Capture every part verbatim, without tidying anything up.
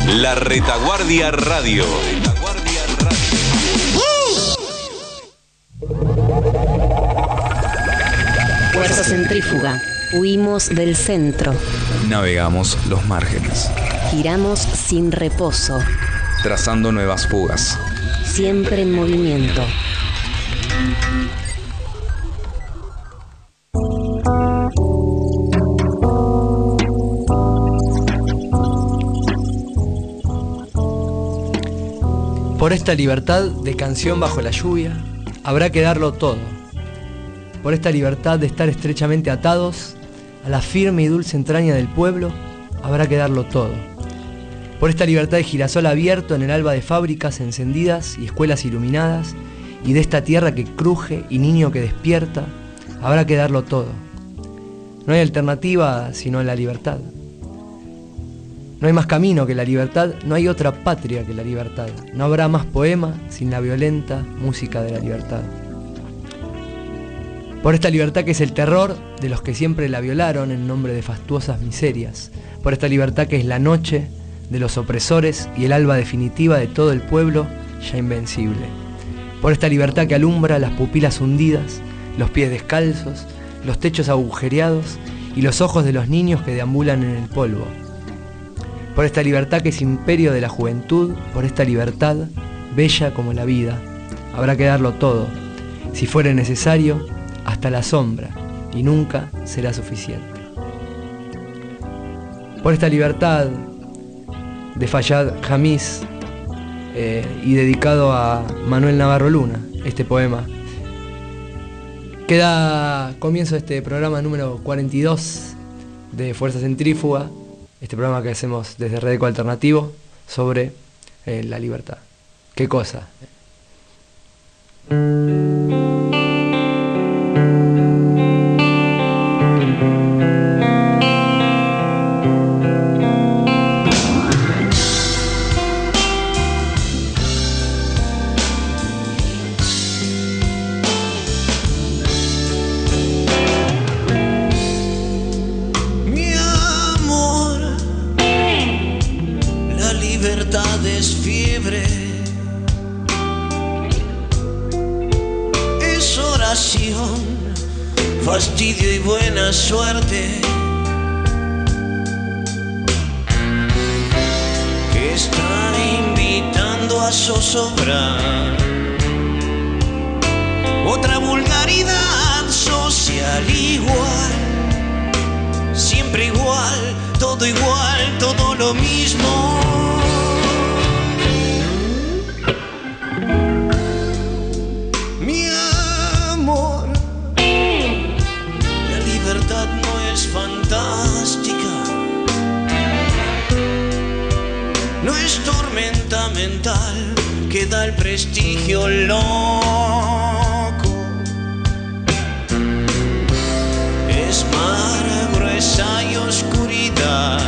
La Retaguardia Radio. Fuerza centrífuga. Huimos del centro. Navegamos los márgenes. Giramos sin reposo. Trazando nuevas fugas. Siempre en movimiento. Por esta libertad de canción bajo la lluvia, habrá que darlo todo. Por esta libertad de estar estrechamente atados a la firme y dulce entraña del pueblo, habrá que darlo todo. Por esta libertad de girasol abierto en el alba de fábricas encendidas y escuelas iluminadas, y de esta tierra que cruje y niño que despierta, habrá que darlo todo. No hay alternativa sino la libertad. No hay más camino que la libertad, no hay otra patria que la libertad. No habrá más poema sin la violenta música de la libertad. Por esta libertad que es el terror de los que siempre la violaron en nombre de fastuosas miserias. Por esta libertad que es la noche de los opresores y el alba definitiva de todo el pueblo ya invencible. Por esta libertad que alumbra las pupilas hundidas, los pies descalzos, los techos agujereados y los ojos de los niños que deambulan en el polvo. Por esta libertad que es imperio de la juventud, por esta libertad, bella como la vida, habrá que darlo todo, si fuere necesario, hasta la sombra, y nunca será suficiente. Por esta libertad de Fayad Jamiz, eh, y dedicado a Manuel Navarro Luna, este poema, que da comienzo a este programa número cuarenta y dos de Fuerza Centrífuga, este programa que hacemos desde Redeco Alternativo sobre eh, la libertad. ¿Qué cosa? Fastidio y buena suerte que está invitando a zozobrar. Otra vulgaridad social igual, siempre igual, todo igual, todo lo mismo. Fantástica, no es tormenta mental que da el prestigio loco, es mar, gruesa y oscuridad,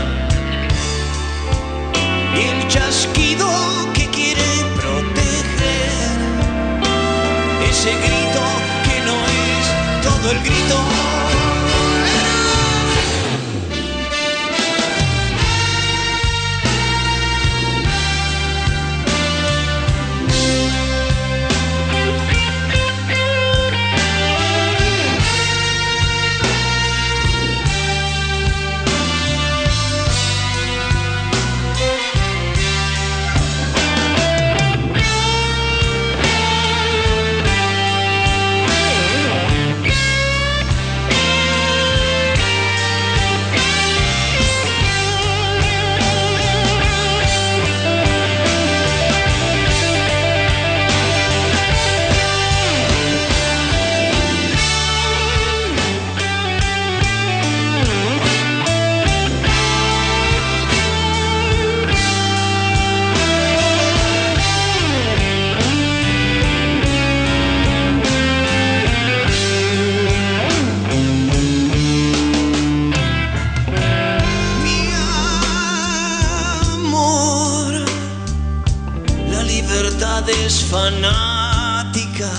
y el chasquido que quiere proteger, ese grito que no es todo el grito. Fanática,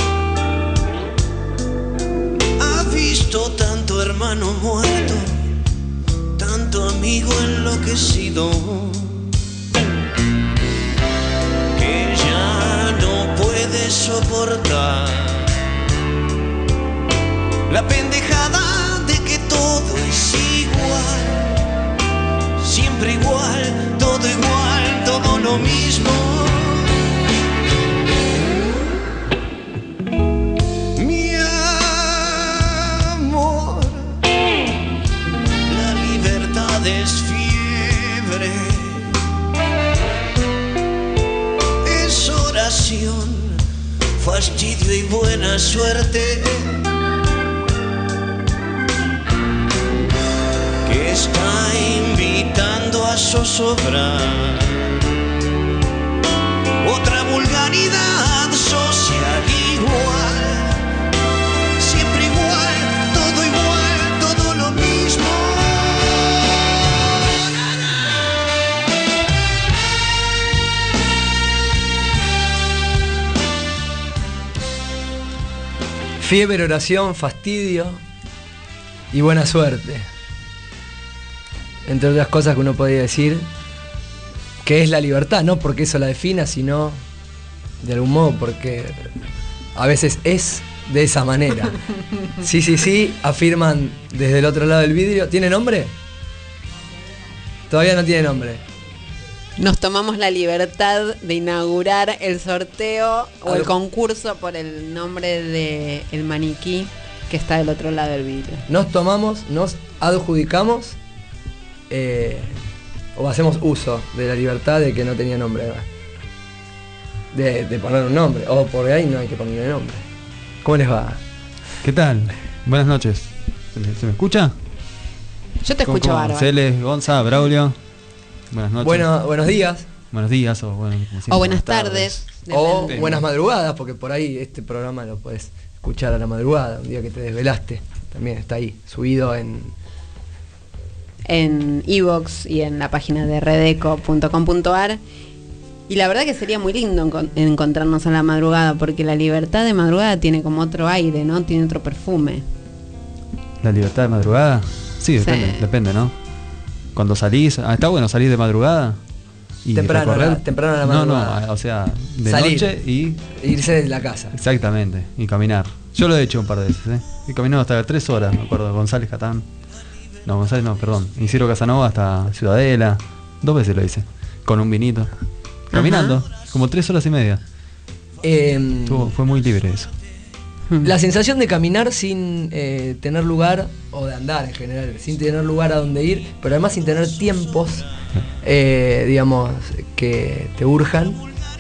ha visto tanto hermano muerto, tanto amigo enloquecido. de soportar la pendejada de que todo es igual, siempre igual, todo igual, todo lo mismo. Mi amor, la libertad es fiebre, es oración, fastidio y buena suerte, que está invitando a zozobrar otra vulgaridad social igual, siempre igual, todo igual, todo lo mismo. Fiebre, oración, fastidio y buena suerte. Entre otras cosas que uno podría decir que es la libertad, no porque eso la defina, sino de algún modo porque a veces es de esa manera. Sí, sí, sí, afirman desde el otro lado del vidrio. ¿Tiene nombre? Todavía no tiene nombre. Nos tomamos la libertad de inaugurar el sorteo o el Algo. concurso por el nombre de el maniquí que está del otro lado del vidrio. Nos tomamos, nos adjudicamos eh, o hacemos uso de la libertad de que no tenía nombre, además. De, de poner un nombre, o por ahí no hay que ponerle nombre. ¿Cómo les va? ¿Qué tal? Buenas noches. ¿Se me, se me escucha? Yo te escucho bárbaro. Cele, Gonza, Braulio. Buenas noches. Bueno, buenos días. Buenos días o, bueno, como siempre, O buenas tardes. O depende. buenas madrugadas, porque por ahí este programa lo puedes escuchar a la madrugada, un día que te desvelaste. También está ahí, subido en... En iVoox y en la página de redeco punto com punto ar. Y la verdad que sería muy lindo encon- encontrarnos a la madrugada, porque la libertad de madrugada tiene como otro aire, ¿no? Tiene otro perfume. ¿La libertad de madrugada? Sí, depende, Sí. depende, ¿no? Cuando salís, ah, está bueno salir de madrugada y Temprano, recorrer. a la- temprano a la No, madrugada. no, o sea, de Salir. noche y irse de la casa. exactamente, y caminar. Yo lo he hecho un par de veces, ¿eh? He caminado hasta tres horas, me acuerdo, González Catán. No, González no, perdón. Isidro Casanova hasta Ciudadela. Dos veces lo hice, con un vinito. Caminando, como tres horas y media. Eh, Estuvo- fue muy libre eso. La sensación de caminar sin eh, tener lugar, o de andar en general, sin tener lugar a donde ir, pero además sin tener tiempos, eh, digamos, que te urjan,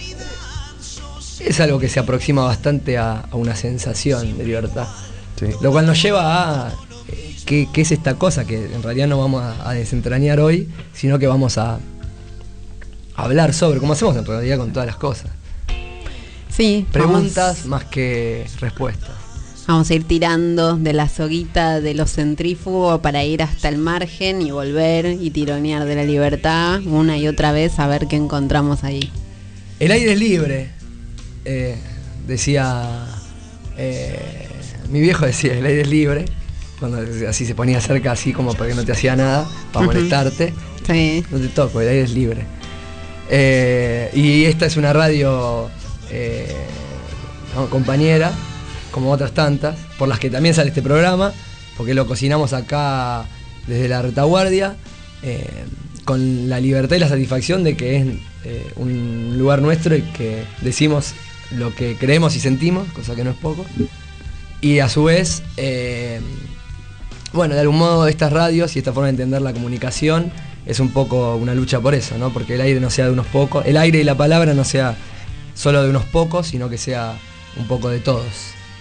es algo que se aproxima bastante a, a una sensación de libertad. Sí. Lo cual nos lleva a eh, qué, qué es esta cosa que en realidad no vamos a, a desentrañar hoy, sino que vamos a hablar sobre, como hacemos en realidad con todas las cosas. Sí, Preguntas vamos, más que respuestas. vamos a ir tirando de la soguita de los centrífugos para ir hasta el margen y volver y tironear de la libertad una y otra vez a ver qué encontramos ahí. El aire es libre, eh, decía, eh, mi viejo decía, el aire es libre, cuando así se ponía cerca, así como para que no te hacía nada, para Ujú. molestarte, Sí. no te toco, el aire es libre. Eh, y esta es una radio eh, no, compañera, como otras tantas, por las que también sale este programa, porque lo cocinamos acá desde la retaguardia, eh, con la libertad y la satisfacción de que es eh, un lugar nuestro y que decimos lo que creemos y sentimos, cosa que no es poco. Y a su vez, eh, bueno, de algún modo estas radios y esta forma de entender la comunicación es un poco una lucha por eso, ¿no? Porque el aire no sea de unos pocos, el aire y la palabra no sea solo de unos pocos, sino que sea un poco de todos.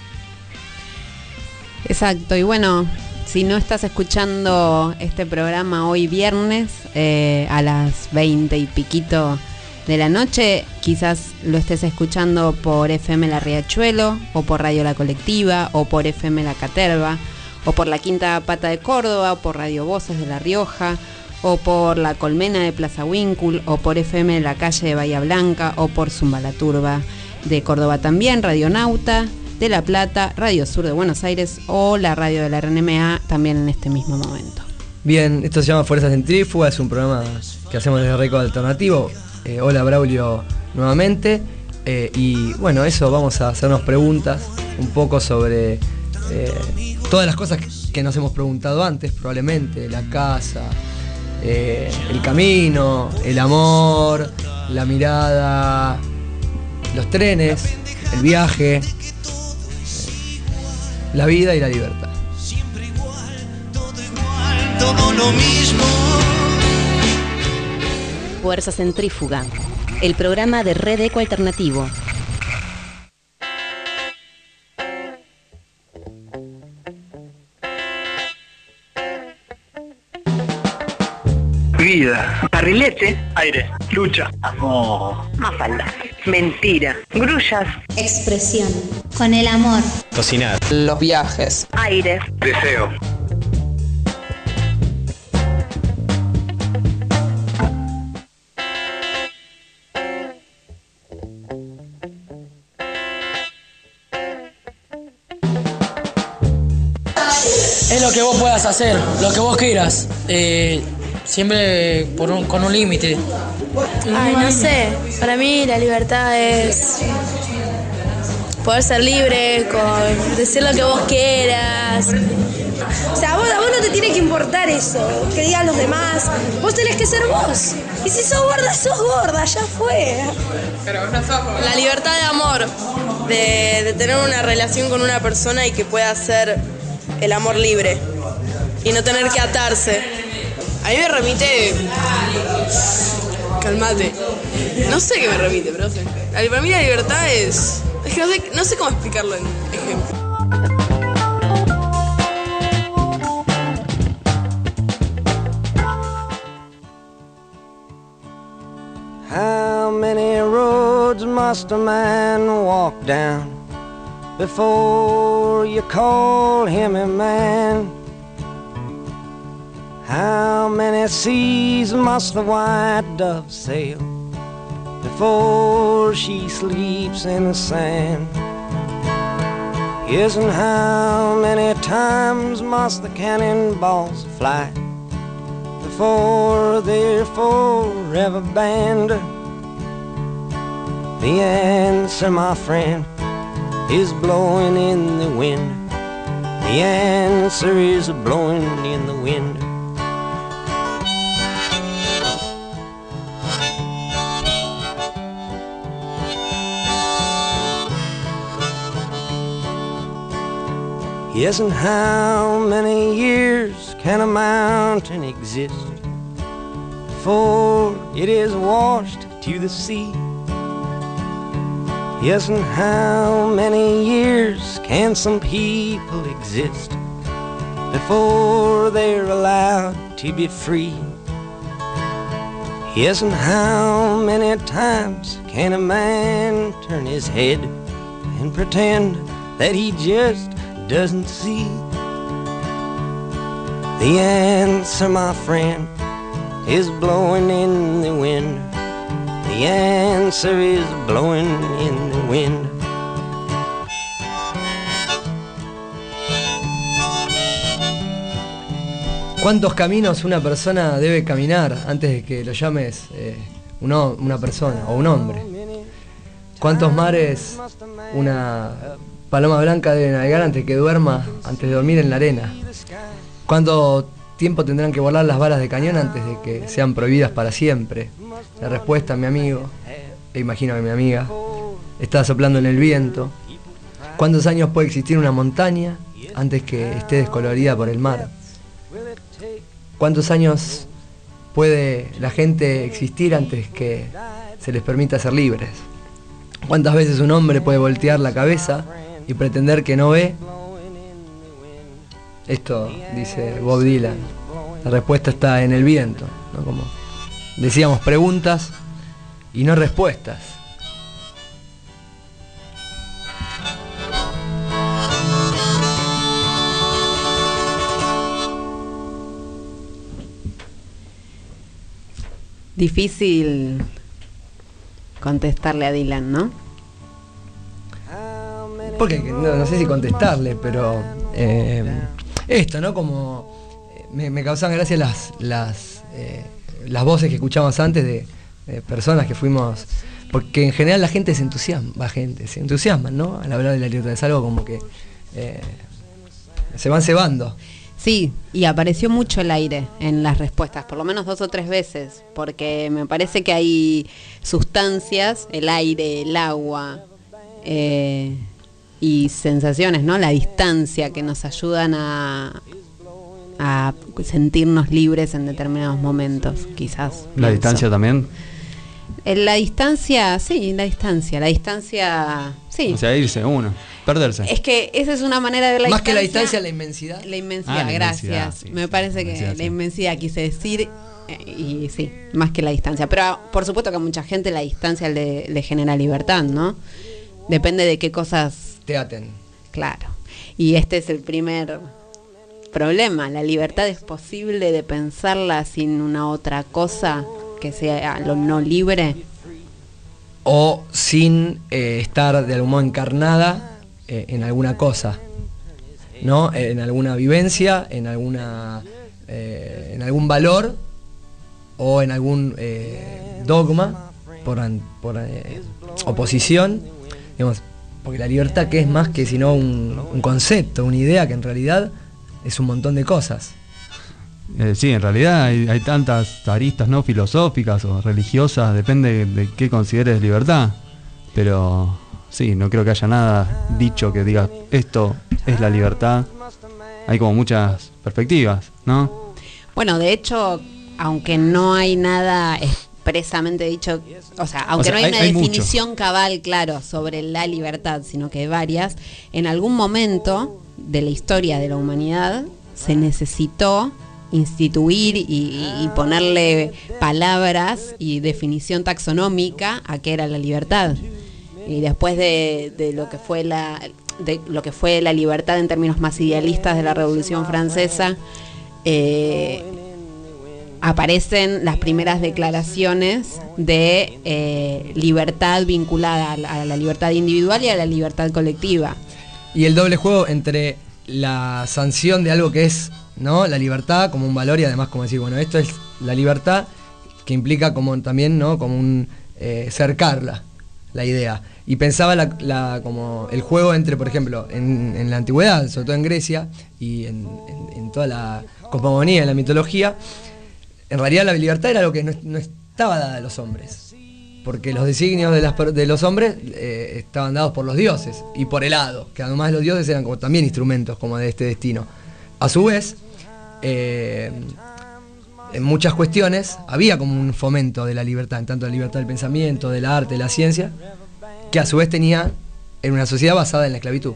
Exacto, y bueno, si no estás escuchando este programa hoy viernes eh, a las veinte y piquito de la noche, quizás lo estés escuchando por F M La Riachuelo, o por Radio La Colectiva, o por F M La Caterva, o por La Quinta Pata de Córdoba, o por Radio Voces de La Rioja, o por La Colmena de Plaza Huíncul, o por F M La Calle de Bahía Blanca, o por Zumba La Turba de Córdoba también, Radio Nauta de La Plata, Radio Sur de Buenos Aires, o la radio de la R N M A también en este mismo momento. Bien, esto se llama Fuerza Centrífuga, es un programa que hacemos desde Reco Alternativo. Eh, hola Braulio nuevamente. Eh, y bueno, eso, vamos a hacernos preguntas un poco sobre eh, todas las cosas que nos hemos preguntado antes, probablemente, la casa, eh, el camino, el amor, la mirada, los trenes, el viaje, eh, la vida y la libertad. Siempre igual, todo igual, todo lo mismo. Fuerza Centrífuga, el programa de Red Eco Alternativo. Vida, barrilete, aire, lucha, amor, mafalda, mentira, grullas, expresión, con el amor, cocinar, los viajes, aire, deseo. Es lo que vos puedas hacer, lo que vos quieras, eh, siempre por un, con un límite. Ay, no sé, para mí la libertad es poder ser libre, con decir lo que vos quieras. O sea, a vos, a vos no te tiene que importar eso, que digan los demás, vos tenés que ser vos. Y si sos gorda, sos gorda, ya fue. Pero no sos gorda. La libertad de amor, de, de tener una relación con una persona y que pueda ser el amor libre y no tener que atarse. A mí me remite... Calmate. No sé qué me remite, profe. Para mí la libertad es... Es que no sé, no sé cómo explicarlo en ejemplo. How many roads must a man walk down before you call him a man? How many seas must the white dove sail before she sleeps in the sand? Yes, and how many times must the cannonballs fly before they're forever banned? The answer, my friend, is blowing in the wind. The answer is blowing in the wind. Yes, and how many years can a mountain exist before it is washed to the sea? Yes, and how many years can some people exist before they're allowed to be free? Yes, and how many times can a man turn his head and pretend that he just doesn't see? The answer, my friend, is blowing in the wind. The answer is blowing in the wind. ¿Cuántos caminos una persona debe caminar antes de que lo llames eh, uno, una persona o un hombre? ¿Cuántos mares una paloma blanca debe navegar antes de que duerma, antes de dormir en la arena? ¿Cuánto tiempo tendrán que volar las balas de cañón antes de que sean prohibidas para siempre? La respuesta, mi amigo, e imagino que mi amiga, está soplando en el viento. ¿Cuántos años puede existir una montaña antes que esté descolorida por el mar? ¿Cuántos años puede la gente existir antes que se les permita ser libres? ¿Cuántas veces un hombre puede voltear la cabeza y pretender que no ve? Esto dice Bob Dylan. La respuesta está en el viento, ¿no? Como decíamos, preguntas y no respuestas. Difícil contestarle a Dylan, ¿no? Porque no, no sé si contestarle, pero eh, esto, ¿no? Como me, me causan gracia las las, eh, las voces que escuchamos antes de, eh, personas que fuimos, porque en general la gente se entusiasma, gente se entusiasma, ¿no? Al hablar de la libertad es algo como que eh, se van cebando. Sí, y apareció mucho el aire en las respuestas, por lo menos dos o tres veces, porque me parece que hay sustancias, el aire, el agua, eh, y sensaciones, ¿no? La distancia que nos ayudan a, a sentirnos libres en determinados momentos, quizás. ¿La pienso. distancia también? En la distancia, sí, la distancia, la distancia, sí. O sea, irse uno, perderse. Es que esa es una manera de ver la Más distancia. que la distancia, la inmensidad. La inmensidad, Ah, la gracias. inmensidad, sí, Me sí, parece la que inmensidad, la sí. inmensidad quise decir, eh, y sí, más que la distancia. Pero por supuesto que a mucha gente la distancia le, le genera libertad, ¿no? Depende de qué cosas te aten. Claro. Y este es el primer problema. La libertad es posible de pensarla sin una otra cosa que sea lo no libre. O sin eh, estar de algún modo encarnada eh, en alguna cosa, ¿no? En alguna vivencia, en alguna eh, en algún valor o en algún eh, dogma por, an, por eh, oposición, digamos, porque la libertad que es más que sino un, un concepto, una idea que en realidad es un montón de cosas. Eh, sí, en realidad hay, hay tantas aristas, ¿no? Filosóficas o religiosas, depende de qué consideres libertad. Pero sí, no creo que haya nada dicho que diga esto es la libertad. Hay como muchas perspectivas, ¿no? Bueno, de hecho, aunque no hay nada expresamente dicho, o sea, aunque O sea, no hay, hay- una hay definición cabal, claro, sobre la libertad, sino que varias, en algún momento de la historia de la humanidad se necesitó instituir y, y ponerle palabras y definición taxonómica a qué era la libertad. Y después de, de lo que fue la de lo que fue la libertad en términos más idealistas de la Revolución Francesa, eh, aparecen las primeras declaraciones de eh, libertad vinculada a la, a la libertad individual y a la libertad colectiva. Y el doble juego entre la sanción de algo que es, ¿no? La libertad como un valor y además como decir, bueno, esto es la libertad, que implica como también, ¿no? Como un eh, cercarla, la idea. Y pensaba la, la, como el juego entre, por ejemplo, en, en la antigüedad, sobre todo en Grecia y en, en, en toda la cosmogonía, en la mitología, en realidad la libertad era algo que no, no estaba dada a los hombres. Porque los designios de, las, de los hombres eh, estaban dados por los dioses y por el hado, que además los dioses eran como también instrumentos como de este destino. A su vez, eh, en muchas cuestiones había como un fomento de la libertad, en tanto la libertad del pensamiento, del arte, de la ciencia, que a su vez tenía en una sociedad basada en la esclavitud.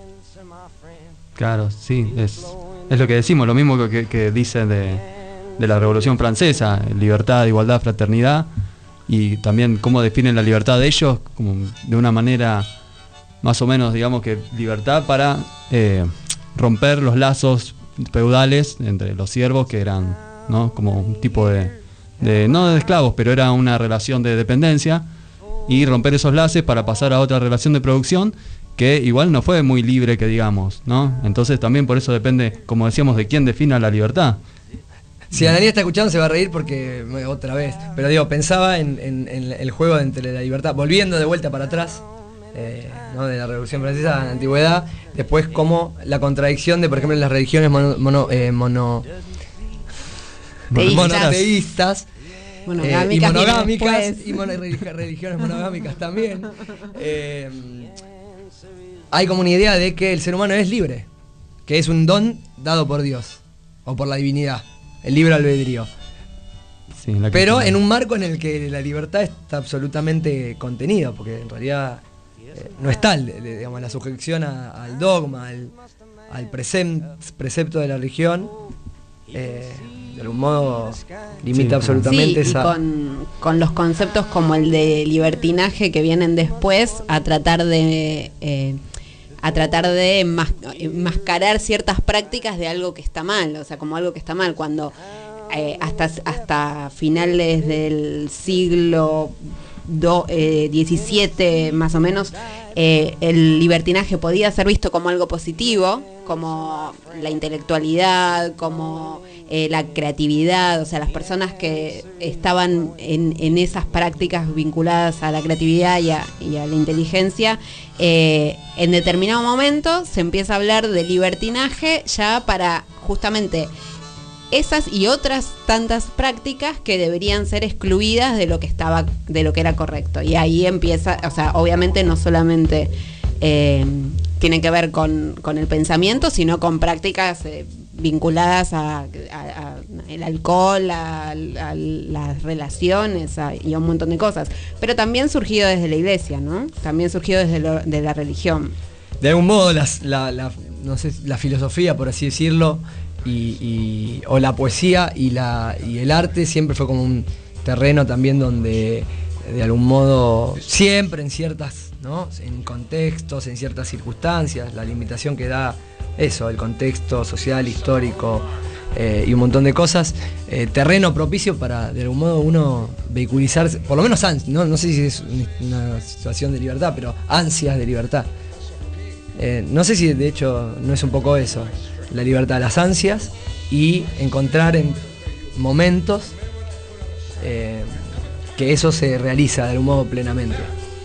Claro, sí, es, es lo que decimos, lo mismo que, que, que dice de, de la Revolución Francesa, libertad, igualdad, fraternidad, y también cómo definen la libertad de ellos, como de una manera más o menos, digamos que libertad para eh, romper los lazos feudales entre los siervos, que eran, ¿no? Como un tipo de, de, no de esclavos, pero era una relación de dependencia, y romper esos lazos para pasar a otra relación de producción, que igual no fue muy libre, que digamos, ¿no? Entonces también por eso depende, como decíamos, de quién defina la libertad. Si Ananías está escuchando se va a reír porque otra vez, pero digo, pensaba en, en, en el juego entre la libertad, volviendo de vuelta para atrás, eh, ¿no? De la Revolución Francesa a la antigüedad, después como la contradicción de, por ejemplo, las religiones mono, mono, eh, mono Teístas. monoteístas, Monogámicas, eh, y monogámicas después. y mono, religiones monogámicas también. Eh, hay como una idea de que el ser humano es libre, que es un don dado por Dios o por la divinidad, el libre albedrío. Sí, la Pero que- en un marco en el que la libertad está absolutamente contenida, porque en realidad eh, no está el- el- digamos, la sujeción a- al dogma, al, al presem- precepto de la religión, eh, de algún modo limita Sí, absolutamente Sí, y esa... con, con los conceptos como el de libertinaje que vienen después a tratar de eh, a tratar de enmas- enmascarar ciertas prácticas de algo que está mal, o sea, como algo que está mal, cuando eh, hasta, hasta finales del siglo do- eh, diecisiete más o menos, eh, el libertinaje podía ser visto como algo positivo, como la intelectualidad, como eh, la creatividad, o sea, las personas que estaban en, en esas prácticas vinculadas a la creatividad y a, y a la inteligencia, eh, en determinado momento se empieza a hablar de libertinaje ya para justamente esas y otras tantas prácticas que deberían ser excluidas de lo que estaba, de lo que era correcto. Y ahí empieza, o sea, obviamente no solamente eh, tiene que ver con, con el pensamiento, sino con prácticas eh, vinculadas a, a, a el alcohol, a, a las relaciones a, y a un montón de cosas. Pero también surgido desde la iglesia, ¿no? También surgido desde lo, de la religión. De algún modo, las, la, la, no sé, la filosofía, por así decirlo, y, y, o la poesía y, la, y el arte siempre fue como un terreno también donde, de algún modo, siempre en ciertas, ¿no? En contextos, en ciertas circunstancias, la limitación que da eso, el contexto social, histórico eh, y un montón de cosas, eh, terreno propicio para, de algún modo, uno vehiculizarse, por lo menos ansias, no, no sé si es una situación de libertad, pero ansias de libertad. Eh, no sé si de hecho no es un poco eso, la libertad, las ansias y encontrar en momentos eh, que eso se realiza de algún modo plenamente.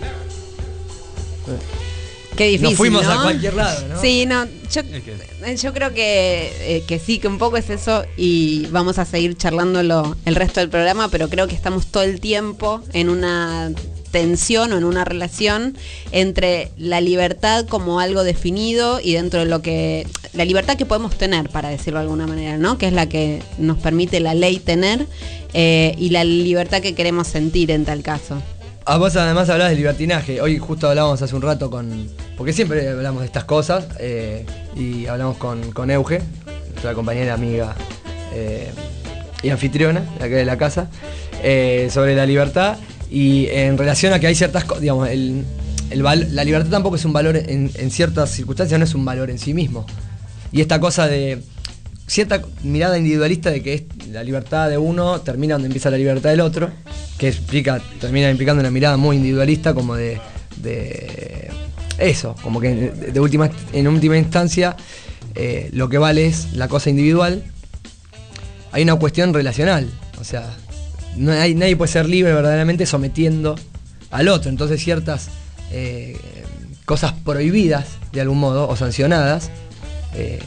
Qué difícil, nos fuimos ¿no? a cualquier lado, ¿no? Sí, no, yo, yo creo que, eh, que sí, que un poco es eso y vamos a seguir charlándolo el resto del programa, pero creo que estamos todo el tiempo en una tensión o en una relación entre la libertad como algo definido y dentro de lo que... la libertad que podemos tener, para decirlo de alguna manera, ¿no? Que es la que nos permite la ley tener, eh, y la libertad que queremos sentir en tal caso. A vos además hablás de libertinaje. Hoy justo hablábamos hace un rato con... porque siempre hablamos de estas cosas, eh, y hablamos con, con Euge, nuestra compañera, amiga eh, y anfitriona de acá de la casa, eh, sobre la libertad y en relación a que hay ciertas cosas, digamos, el, el val- la libertad tampoco es un valor, en, en ciertas circunstancias no es un valor en sí mismo. Y esta cosa de cierta mirada individualista de que es la libertad de uno termina donde empieza la libertad del otro, que explica, termina implicando una mirada muy individualista, como de, de eso, como que de, de última, en última instancia eh, lo que vale es la cosa individual. Hay una cuestión relacional, o sea, no hay, nadie puede ser libre verdaderamente sometiendo al otro, entonces ciertas eh, cosas prohibidas de algún modo o sancionadas eh,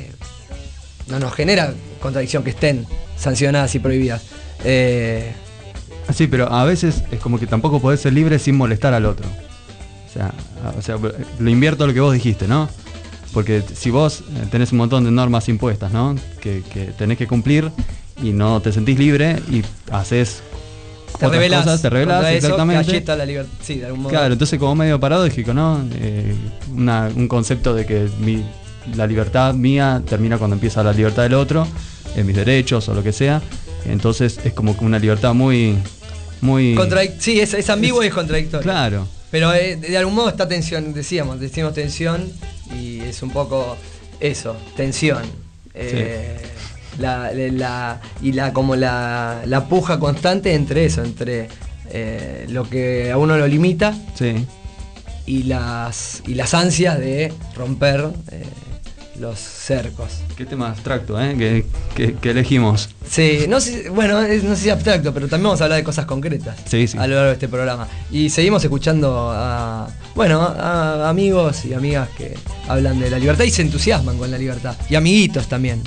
no nos genera contradicción que estén sancionadas y prohibidas. Eh, Sí, pero a veces es como que tampoco podés ser libre sin molestar al otro. O sea, o sea, lo invierto a lo que vos dijiste, ¿no? Porque si vos tenés un montón de normas impuestas, ¿no? Que, que tenés que cumplir y no te sentís libre y haces te otras revelás, cosas, te revelás exactamente. Galleta la libertad, sí, de algún modo. Claro, entonces como medio paradójico, ¿no? Eh, una, un concepto de que mi, la libertad mía termina cuando empieza la libertad del otro, en mis derechos o lo que sea. Entonces es como una libertad muy... muy Contradic- sí, es, es ambiguo es, y es contradictorio. Claro. Pero eh, de algún modo está tensión, decíamos, decimos tensión y es un poco eso, tensión. Eh, sí. la, la, y la como la, la puja constante entre eso, entre eh, lo que a uno lo limita, sí, y las y las ansias de romper eh, los cercos. Qué tema abstracto, ¿eh? Que, que, que elegimos. Sí, no sé, bueno, es, no sé si abstracto, pero también vamos a hablar de cosas concretas, sí, sí, a lo largo de este programa. Y seguimos escuchando a, bueno, a amigos y amigas que hablan de la libertad y se entusiasman con la libertad. Y amiguitos también.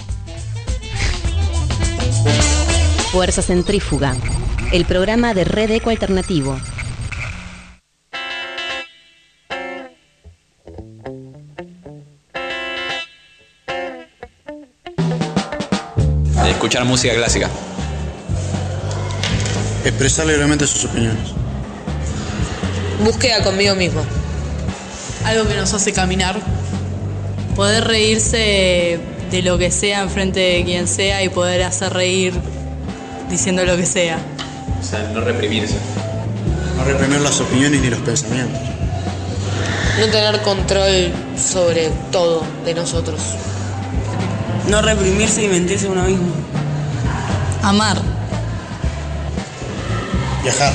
Fuerza Centrífuga, el programa de Red Eco Alternativo. Escuchar música clásica. Expresar libremente sus opiniones. Búsqueda conmigo mismo. Algo que nos hace caminar. Poder reírse de lo que sea enfrente de quien sea y poder hacer reír diciendo lo que sea. O sea, no reprimirse. No reprimir las opiniones ni los pensamientos. No tener control sobre todo de nosotros. No reprimirse y mentirse a uno mismo. Amar. Viajar.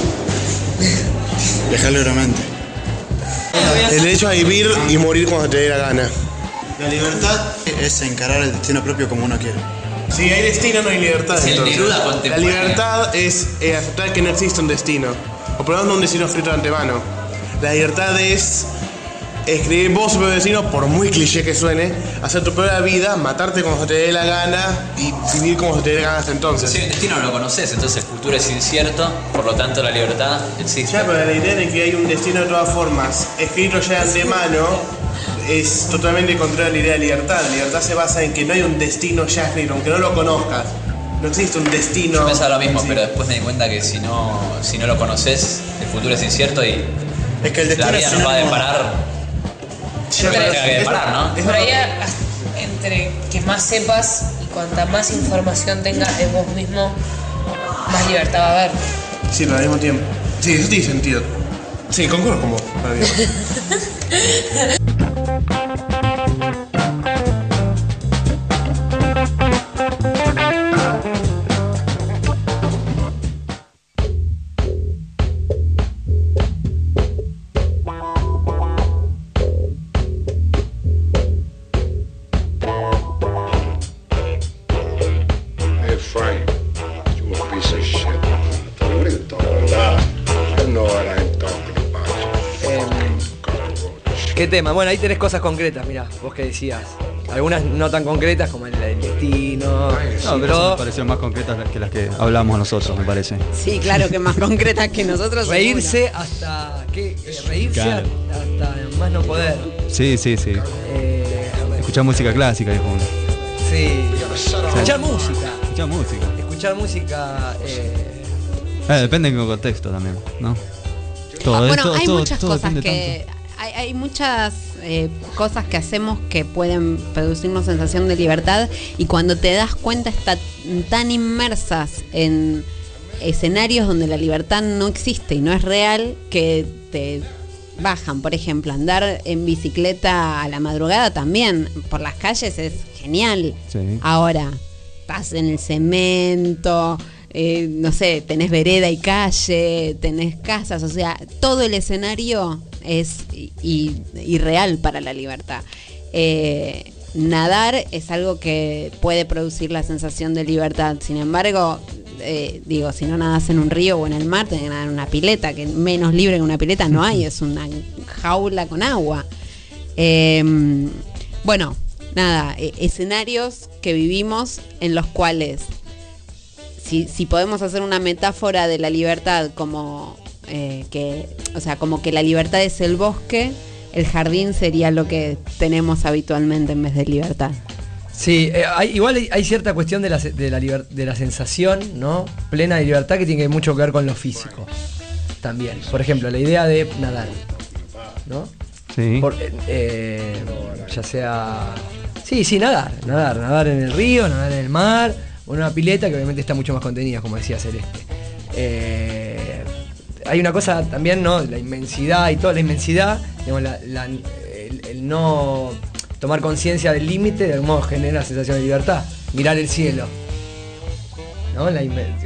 Viajar libremente. El derecho a vivir y morir cuando te dé la gana. La libertad es encarar el destino propio como uno quiere. Si hay destino, no hay libertad. Es el entonces. Neruda La contemporáneo. libertad es eh, aceptar que no existe un destino. O por lo menos no un destino escrito de antemano. La libertad es escribir vos tu propio destino, por muy cliché que suene, hacer tu propia vida, matarte como se te dé la gana y vivir como se te dé la gana hasta entonces. Si el destino no lo conoces, entonces el futuro es incierto, por lo tanto la libertad existe. Ya, pero la idea de que hay un destino de todas formas, escrito ya de antemano, es totalmente contrario a la idea de libertad. La libertad se basa en que no hay un destino ya escrito, aunque no lo conozcas. No existe un destino. Yo pensaba lo mismo, sí. Pero después me di cuenta que si no, si no lo conoces, el futuro es incierto y es que el destino la vida es nos va a un- deparar. Yo Lo que creo tenga que deparar, ¿no? Por ahí, entre que más sepas y cuanta más información tengas de vos mismo, más libertad va a haber. Sí, pero al mismo tiempo. Sí, eso tiene sentido. Sí, concuerdo con vos. para mí. Hey Frank, you a piece of shit. What are you talking about? I know what I'm talking about. ¿Qué tema? Bueno, ahí tenés cosas concretas, mirá, vos que decías. Algunas no tan concretas como el, el destino. No, y pero eso todo. me parecieron más concretas que las que hablamos nosotros, me parece. Sí, claro que más concretas que nosotros. Reírse hasta. ¿qué? Eh, Reírse Claro. hasta más no poder. Sí, sí, sí. Eh, Escuchar música clásica, dijo uno. sí. Escuchar música. Escuchar música. Escuchar música. Eh, Eh, depende en qué contexto también, ¿no? Todo Ah, bueno, esto, hay todo, muchas todo cosas depende que. Hay, hay muchas eh, cosas que hacemos que pueden producirnos sensación de libertad y cuando te das cuenta están tan inmersas en escenarios donde la libertad no existe y no es real que te bajan. Por ejemplo, andar en bicicleta a la madrugada también por las calles es genial. Sí. Ahora, estás en el cemento, eh, no sé, tenés vereda y calle, tenés casas, o sea, todo el escenario es i- i- irreal para la libertad. Eh, nadar es algo que puede producir la sensación de libertad, sin embargo, eh, digo, si no nadas en un río o en el mar, tenés que nadar en una pileta, que menos libre que una pileta no hay, es una jaula con agua. Eh, bueno, nada, eh, escenarios que vivimos en los cuales, si, si podemos hacer una metáfora de la libertad como eh, que, o sea, como que la libertad es el bosque, el jardín sería lo que tenemos habitualmente en vez de libertad. Sí, eh, hay, igual hay, hay cierta cuestión de la, se- de, la liber- de la sensación, ¿no? Plena de libertad que tiene mucho que ver con lo físico. También. Por ejemplo, la idea de nadar, ¿no? Sí. Por, eh, eh, ya sea. Sí, sí, nadar. Nadar. Nadar en el río, nadar en el mar, o en una pileta que obviamente está mucho más contenida, como decía Celeste. Eh, hay una cosa también, ¿no? La inmensidad y toda la inmensidad, digamos, la- la- el, el no tomar conciencia del límite, de algún modo genera sensación de libertad. Mirar el cielo, ¿no? La inmensidad.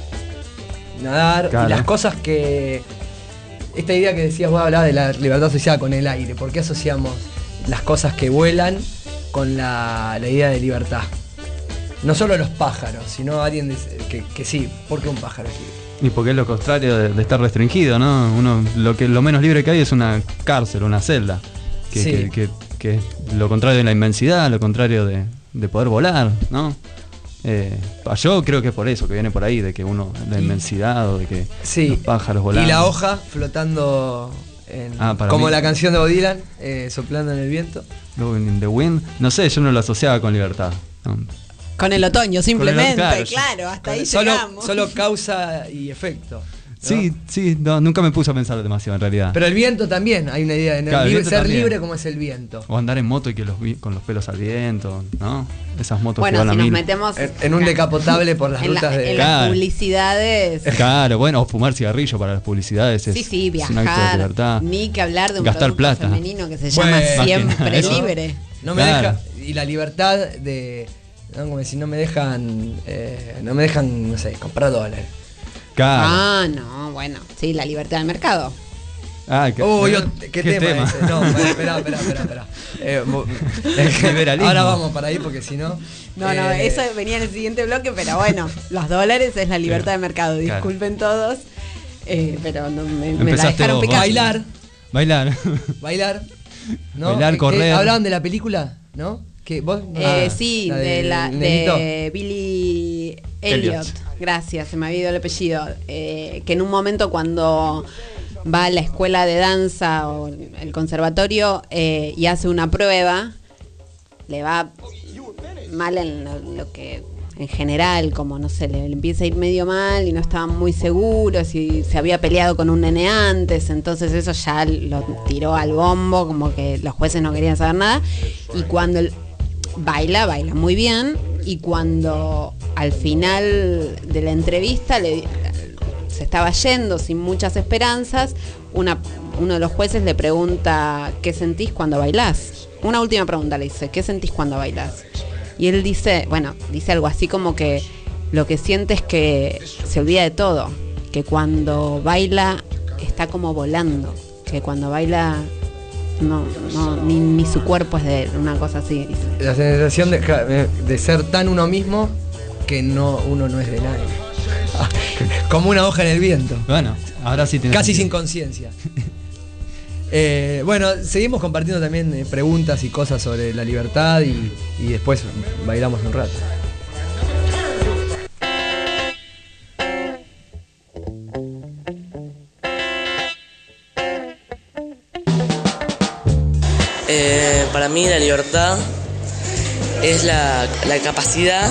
Nadar Claro. y las cosas que. Esta idea que decías vos, hablabas de la libertad asociada con el aire. ¿Por qué asociamos las cosas que vuelan con la, la idea de libertad? No solo los pájaros, sino alguien dice que, que sí, ¿por qué un pájaro es libre? Y porque es lo contrario de, de estar restringido, ¿no? Uno, lo que lo menos libre que hay es una cárcel, una celda. Que, Sí. que, que- que es lo contrario de la inmensidad, lo contrario de, de poder volar, ¿no? Eh, pa- yo creo que es por eso, que viene por ahí, de que uno, la inmensidad o de que Sí. los pájaros volando. Y la hoja flotando en- Ah, para como mí- la canción de Bob Dylan, eh, soplando en el viento. Blowing in the wind, no sé, yo no lo asociaba con libertad. ¿no? Con el otoño, simplemente, claro, claro, yo- hasta ahí solo, llegamos. solo causa y efecto. ¿no? Sí, sí, no, nunca me puse a pensar demasiado en realidad. Pero el viento también, hay una idea de Claro, el libre- viento ser también. libre como es el viento. O andar en moto y que los vi- con los pelos al viento, ¿no? Esas motos Bueno, que van si a nos mil. metemos En, en un decapotable por las en, la- rutas de. en las Claro. publicidades. Claro, bueno, o fumar cigarrillo para las publicidades es, Sí, sí, es un acto de viajar, libertad. ni que hablar de un Gastar producto plata. femenino que se Bueno, llama más que Siempre nada, eso. Libre. No me Claro. deja. Y la libertad de. ¿no? Como decir, no me dejan. eh, no me dejan, no sé, comprar dólares. Claro. Ah, no, bueno, sí, la libertad del mercado. Ah, qué, oh, yo, ¿qué, qué tema, tema? ese? No, espera, espera, espera, espera. Eh, Liberalismo. Ahora vamos para ahí porque si no... No, no, eh, eso venía en el siguiente bloque, pero bueno, los dólares es la libertad de mercado, disculpen claro. todos, eh, pero no, me, me la dejaron picando. Bailar. Bailar. Bailar. ¿No? Bailar, ¿Qué, correr. ¿qué, ¿Hablaban de la película? ¿No? ¿Qué, ¿Vos? Eh, ah, sí, la de, la, de Billy Elliot. Elliot. Gracias, se me había ido el apellido. Eh, que en un momento cuando va a la escuela de danza o el conservatorio eh, y hace una prueba, le va mal en lo, lo que en general, como no sé, le, le empieza a ir medio mal y no estaban muy seguros y se había peleado con un nene antes, entonces eso ya lo tiró al bombo, como que los jueces no querían saber nada. Y cuando él baila, baila muy bien, y cuando al final de la entrevista le, se estaba yendo sin muchas esperanzas, una, uno de los jueces le pregunta: ¿qué sentís cuando bailás? Una última pregunta le dice: ¿qué sentís cuando bailás? Y él dice, bueno, dice algo así como que lo que siente es que se olvida de todo, que cuando baila está como volando, que cuando baila no, no ni, ni su cuerpo es de él, una cosa así. Dice. La sensación de, de ser tan uno mismo que no uno no es de nadie. Como una hoja en el viento. Bueno, ahora sí tiene casi sentido. Sin conciencia. Eh, bueno, seguimos compartiendo también eh, preguntas y cosas sobre la libertad y, y después bailamos un rato. Eh, para mí la libertad es la, la capacidad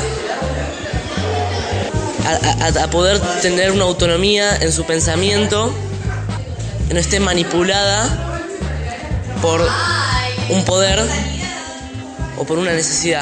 a, a, a poder tener una autonomía en su pensamiento, que no esté manipulada por un poder o por una necesidad.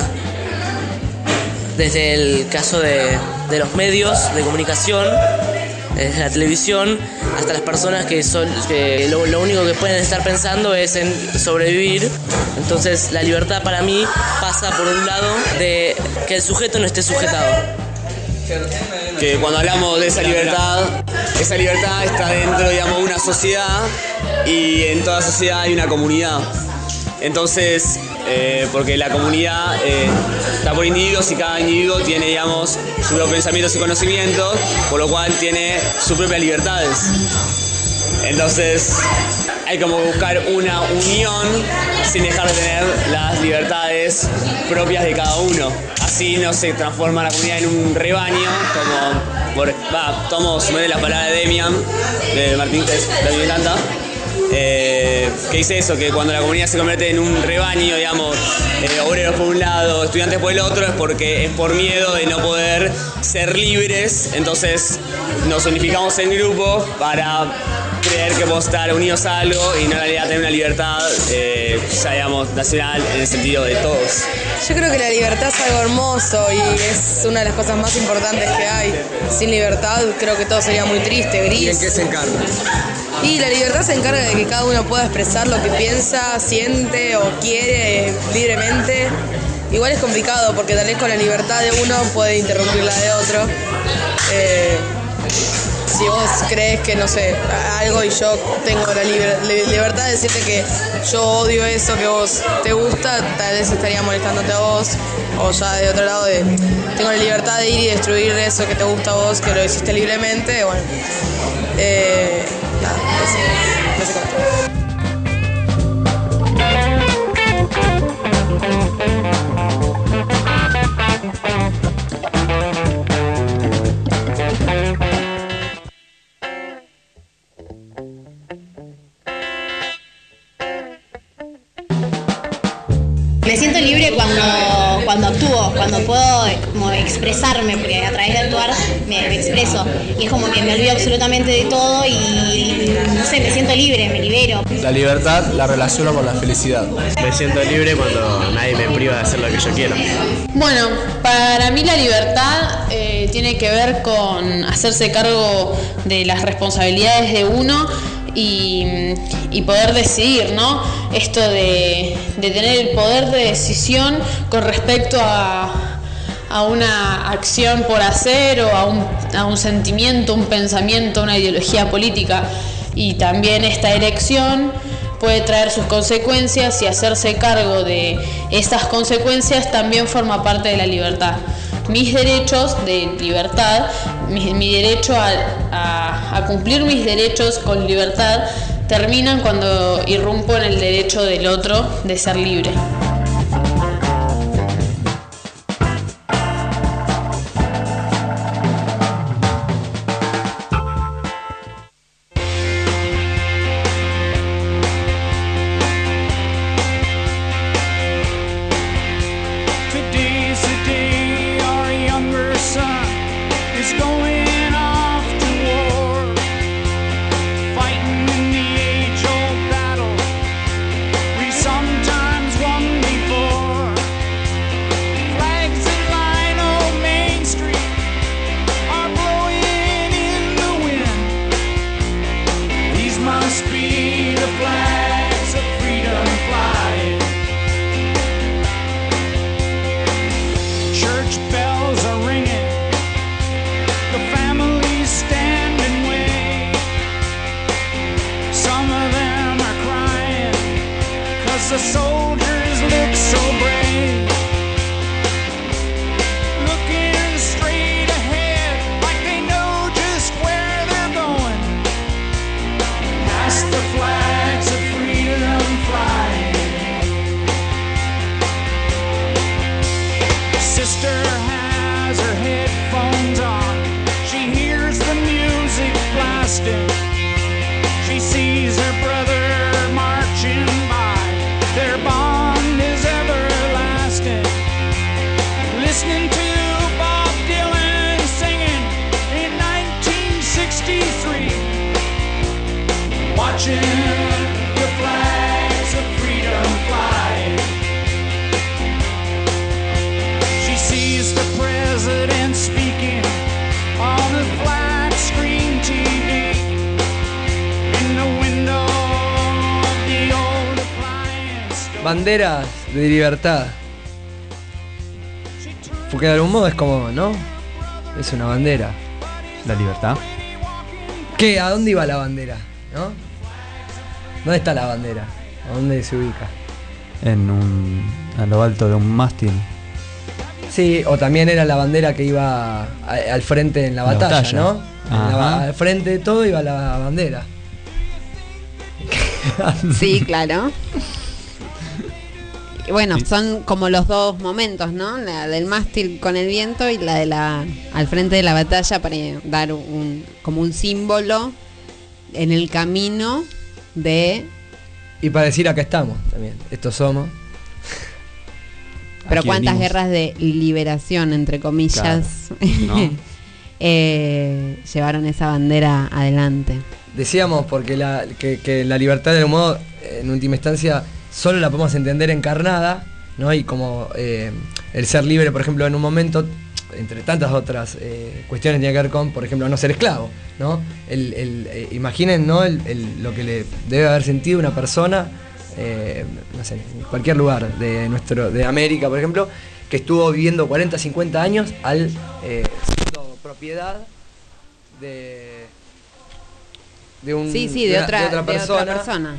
Desde el caso de, de los medios de comunicación, desde la televisión, hasta las personas que son que lo, lo único que pueden estar pensando es en sobrevivir. Entonces la libertad para mí pasa por un lado de que el sujeto no esté sujetado. Que cuando hablamos de esa libertad, esa libertad está dentro, digamos, de una sociedad, y en toda sociedad hay una comunidad. Entonces, eh, porque la comunidad eh, está por individuos y cada individuo tiene, digamos, sus propios pensamientos y conocimientos, por lo cual tiene sus propias libertades. Entonces, hay como buscar una unión sin dejar de tener las libertades propias de cada uno. Así no se transforma la comunidad en un rebaño, como, por, va, tomo la palabra de Demian, de Martín, que me encanta, eh, que dice eso, que cuando la comunidad se convierte en un rebaño, digamos, eh, obreros por un lado, estudiantes por el otro, es porque es por miedo de no poder ser libres. Entonces nos unificamos en grupos para creer que podemos estar unidos a algo y no en realidad tener una libertad, eh, ya digamos, nacional en el sentido de todos. Yo creo que la libertad es algo hermoso y es una de las cosas más importantes que hay. Sin libertad creo que todo sería muy triste, gris. ¿Y en qué se encarga? Y la libertad se encarga de que cada uno pueda expresar lo que piensa, siente o quiere libremente. Igual es complicado porque tal vez con la libertad de uno puede interrumpir la de otro. Eh, Si vos crees que, no sé, algo y yo tengo la liber- libertad de decirte que yo odio eso que vos te gusta, tal vez estaría molestándote a vos, o ya de otro lado de tengo la libertad de ir y destruir eso que te gusta a vos, que lo hiciste libremente, bueno, eh, nada, eso, básicamente. Me siento libre cuando, cuando actúo, cuando puedo como expresarme, porque a través de actuar me, me expreso. Y es como que me olvido absolutamente de todo y, no sé, me siento libre, me libero. La libertad la relaciono con la felicidad. Me siento libre cuando nadie me priva de hacer lo que yo quiero. Bueno, para mí la libertad eh, tiene que ver con hacerse cargo de las responsabilidades de uno y, y poder decidir, ¿no? Esto de, de tener el poder de decisión con respecto a, a una acción por hacer o a un, a un sentimiento, un pensamiento, una ideología política. Y también esta elección puede traer sus consecuencias y hacerse cargo de esas consecuencias también forma parte de la libertad. Mis derechos de libertad, mi, mi derecho a, a, a cumplir mis derechos con libertad terminan cuando irrumpo en el derecho del otro de ser libre. Banderas de libertad. Porque de algún modo es como, ¿no? Es una bandera. La libertad. ¿Qué? ¿A dónde iba la bandera? ¿No? ¿Dónde está la bandera? ¿A dónde se ubica? En un. A lo alto de un mástil. Sí, o también era la bandera que iba a, al frente en la, la batalla, batalla, ¿no? La, al frente de todo iba la bandera. Sí, claro. Bueno, son como los dos momentos, ¿no? La del mástil con el viento y la de la al frente de la batalla para dar un como un símbolo en el camino de... Y para decir acá estamos también, estos somos. Pero cuántas venimos. Guerras de liberación, entre comillas, claro. ¿No? eh, llevaron esa bandera adelante. Decíamos porque la, que, que la libertad de algún modo, en última instancia, solo la podemos entender encarnada, ¿no? Y como eh, el ser libre, por ejemplo, en un momento, entre tantas otras eh, cuestiones, tiene que ver con, por ejemplo, no ser esclavo, ¿no? El, el, eh, imaginen, ¿no? El, el, lo que le debe haber sentido una persona, eh, no sé, en cualquier lugar de nuestro, de América, por ejemplo, que estuvo viviendo cuarenta, cincuenta años al eh, siendo propiedad de, de un sí, sí, de, de, otra, de, otra, persona. de otra persona.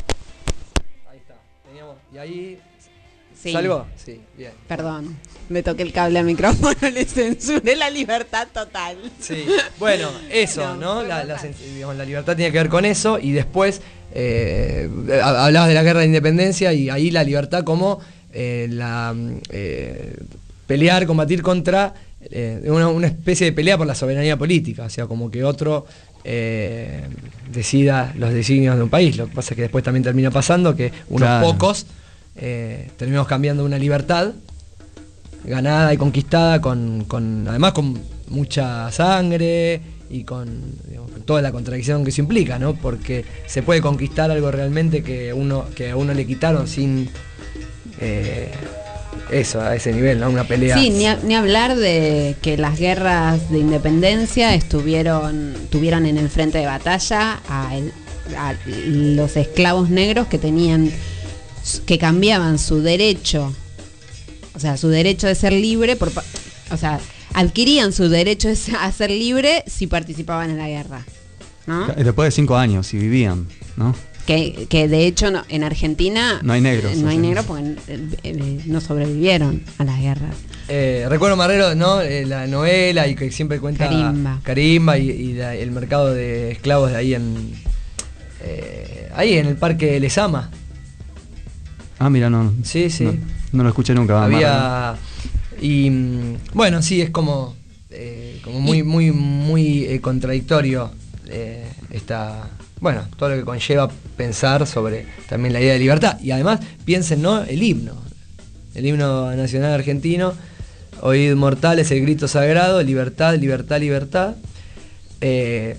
Y ahí... Sí. ¿Salgo? Sí, bien. Perdón, me toqué el cable al micrófono, le censuré la libertad total. Sí, bueno, eso, ¿no? ¿no? La, la, digamos, la libertad tiene que ver con eso y después eh, hablabas de la guerra de independencia y ahí la libertad como eh, la eh, pelear, combatir contra eh, una, una especie de pelea por la soberanía política, o sea, como que otro... Eh, decida los designios de un país. Lo que pasa es que después también termina pasando que unos claro. pocos eh, terminamos cambiando una libertad ganada y conquistada con, con además con mucha sangre y con, digamos, con toda la contradicción que eso implica, ¿no? Porque se puede conquistar algo realmente que uno que a uno le quitaron sin eh, eso, a ese nivel, ¿no? Una pelea. Sí, ni, a, ni hablar de que las guerras de independencia estuvieron, tuvieron en el frente de batalla a, el, a los esclavos negros que tenían, que cambiaban su derecho, o sea, su derecho de ser libre, por, o sea, adquirían su derecho a ser libre si participaban en la guerra. ¿no? Después de cinco años, si vivían, ¿no? Que, que de hecho no, en Argentina no hay negros. No hay o sea, negros porque eh, eh, no sobrevivieron a las guerras. Eh, recuerdo Marrero, ¿no? Eh, la novela y que siempre cuenta Carimba, Carimba y, y la, el mercado de esclavos de ahí en eh, ahí en el parque Lezama. Ah, mira, no. Sí, sí. No, no lo escuché nunca. Había y mm, bueno, sí, es como eh, como muy muy muy eh, contradictorio eh, esta, bueno, todo lo que conlleva pensar sobre también la idea de libertad. Y además piensen, ¿no? El himno, el himno nacional argentino. Oíd mortales el grito sagrado, libertad, libertad, libertad. Eh,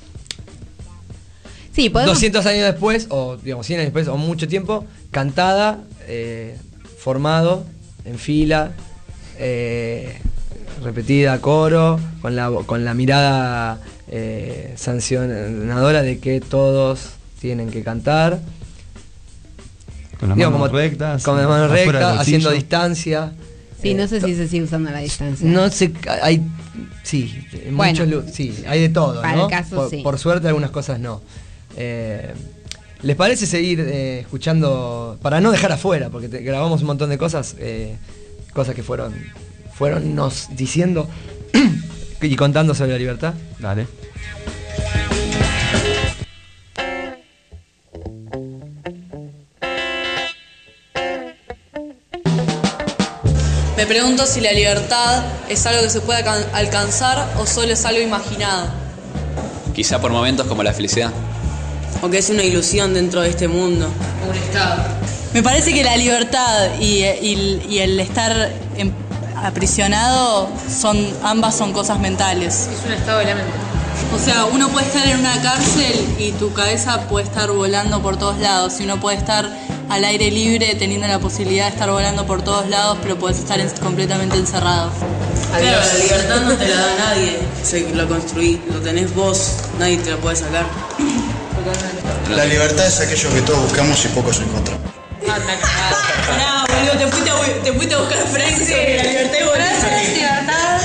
sí, podemos... doscientos años después, o digamos cien años después, o mucho tiempo, cantada, eh, formado, en fila, eh, repetida, coro, con la, con la mirada eh, sancionadora de que todos tienen que cantar. Con las Digo, manos como, rectas. con las manos afuera del rectas, bolsillo. haciendo distancia. Sí, Eh, no sé to- si se sigue usando la distancia. No sé, hay, sí, en Bueno, muchos lu- sí, hay de todo, para ¿no? el caso, por, sí. por suerte algunas cosas no. Eh, ¿Les parece seguir eh, escuchando, para no dejar afuera, porque te- grabamos un montón de cosas, eh, cosas que fueron, fueron nos diciendo y contando sobre la libertad? Dale. Me pregunto si la libertad es algo que se puede alcan- alcanzar o solo es algo imaginado. Quizá por momentos como la felicidad. O que es una ilusión dentro de este mundo. Un estado. Me parece que la libertad y, y- y el estar en- aprisionado son ambas son cosas mentales. Es un estado de la mente. O sea, uno puede estar en una cárcel y tu cabeza puede estar volando por todos lados. Y uno puede estar al aire libre teniendo la posibilidad de estar volando por todos lados, pero puedes estar en- completamente encerrado. Claro, la libertad no te la da nadie. Se lo construí, lo tenés vos, nadie te la puede sacar. La libertad es aquello que todos buscamos y pocos encontramos. Pará, boludo, te fuiste a, te fuiste a buscar frases sobre la libertad y volviste. La libertad.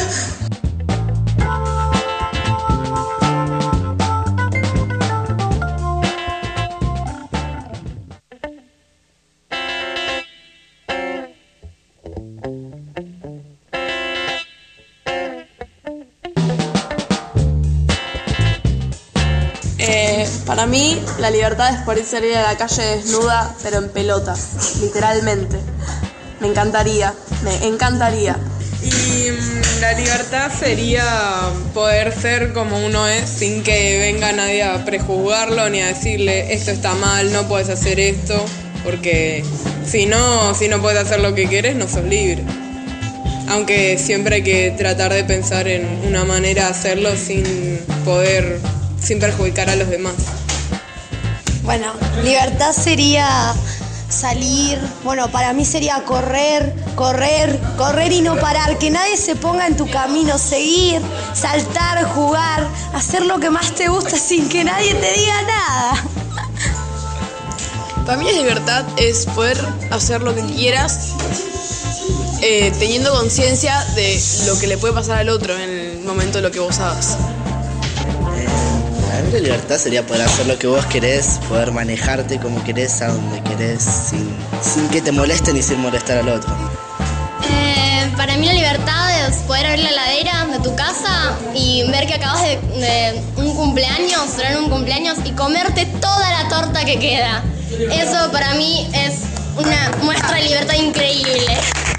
Eh, para mí, la libertad es poder salir a la calle desnuda, pero en pelotas, literalmente. Me encantaría, me encantaría. Y mm, la libertad sería poder ser como uno es sin que venga nadie a prejuzgarlo ni a decirle esto está mal, no puedes hacer esto, porque si no, si no puedes hacer lo que quieres, no sos libre. Aunque siempre hay que tratar de pensar en una manera de hacerlo sin poder, sin perjudicar a los demás. Bueno, libertad sería salir, bueno, para mí sería correr, correr, correr y no parar, que nadie se ponga en tu camino, seguir, saltar, jugar, hacer lo que más te gusta sin que nadie te diga nada. Para mí la libertad es poder hacer lo que quieras, eh, teniendo conciencia de lo que le puede pasar al otro en el momento de lo que vos hagas. Para mí la libertad sería poder hacer lo que vos querés, poder manejarte como querés, a donde querés, sin, sin que te molesten y sin molestar al otro. Eh, para mí la libertad es poder abrir la heladera de tu casa y ver que acabas de, de un cumpleaños, celebrar un cumpleaños y comerte toda la torta que queda. Eso para mí es una muestra de libertad increíble.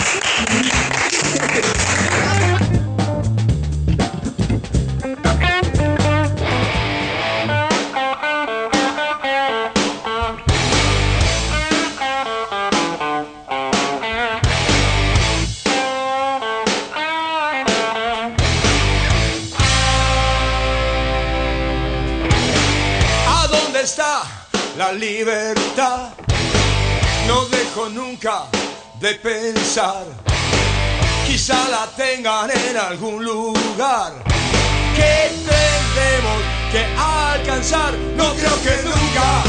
¿A dónde está la libertad? No dejo nunca de pensar. Quizá la tengan en algún lugar que tendremos que alcanzar. No creo que nunca,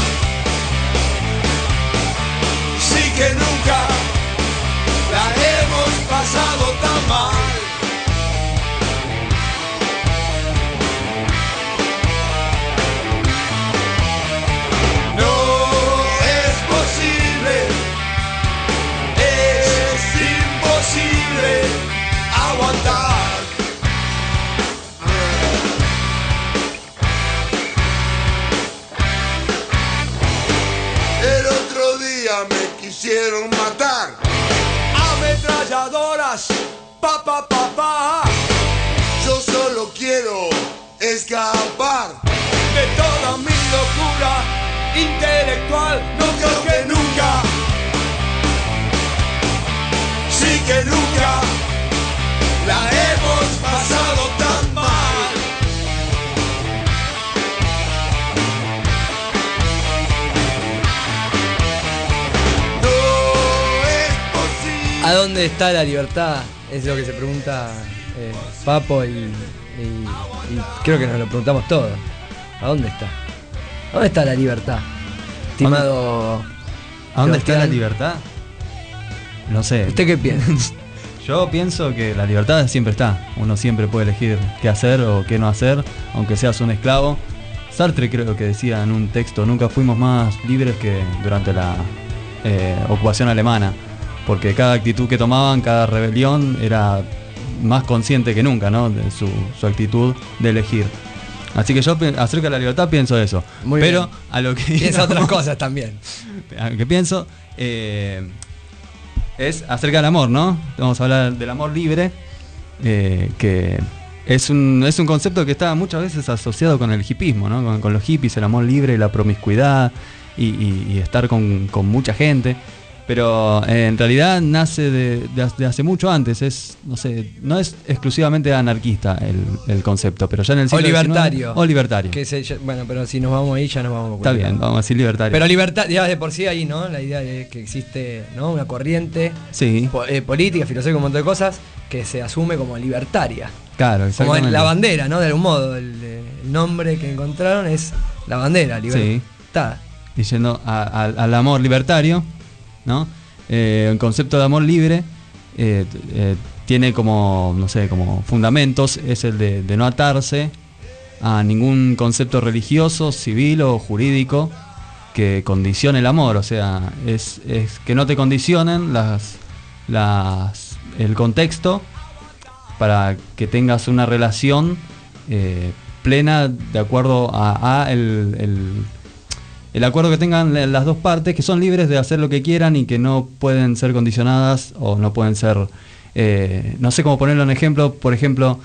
sí que nunca la hemos pasado tan mal. quisieron matar. Ametralladoras, pa pa pa pa. Yo solo quiero escapar de toda mi locura intelectual. No creo que nunca, sí que nunca la hemos pasado tan mal. ¿A dónde está la libertad? Es lo que se pregunta eh, Papo y, y, y creo que nos lo preguntamos todos. ¿A dónde está? ¿A dónde está la libertad? Estimado... ¿A dónde está la Sebastián. libertad? No sé. ¿Usted qué piensa? Yo pienso que la libertad siempre está. Uno siempre puede elegir qué hacer o qué no hacer, aunque seas un esclavo. Sartre creo que decía en un texto, nunca fuimos más libres que durante la eh, ocupación alemana. Porque cada actitud que tomaban, cada rebelión era más consciente que nunca, ¿no? De su, su actitud de elegir. Así que yo acerca de la libertad pienso eso. Muy Pero bien. a lo que Piensa otras cosas también. A lo que pienso eh, es acerca del amor, ¿no? Vamos a hablar del amor libre, eh, que es un, es un concepto que está muchas veces asociado con el hipismo, ¿no? Con, con los hippies, el amor libre, la promiscuidad y, y, y estar con, con mucha gente. Pero eh, en realidad nace de, de, de hace mucho antes, es, no sé, no es exclusivamente anarquista el, el concepto, pero ya en el siglo O libertario. diecinueve, o libertario. Que se, ya- bueno, pero si nos vamos ahí ya nos vamos a Está bien, vamos a decir libertario. Pero libertad, ya de por sí ahí, ¿no? La idea de que existe, ¿no? Una corriente Sí. po- eh, política, filosófica, un montón de cosas que se asume como libertaria. Claro, Como exactamente. la bandera, ¿no? De algún modo, el, el nombre que encontraron es la bandera, libertad. Sí. Y yendo a- a- al amor libertario, ¿no? Eh, el concepto de amor libre eh, eh, tiene como, no sé, como fundamentos, es el de, de no atarse a ningún concepto religioso, civil o jurídico que condicione el amor, o sea, es, es que no te condicionen las, las, el contexto para que tengas una relación eh, plena de acuerdo a, a el, el El acuerdo que tengan las dos partes, que son libres de hacer lo que quieran y que no pueden ser condicionadas o no pueden ser, eh, no sé cómo ponerlo en ejemplo, por ejemplo,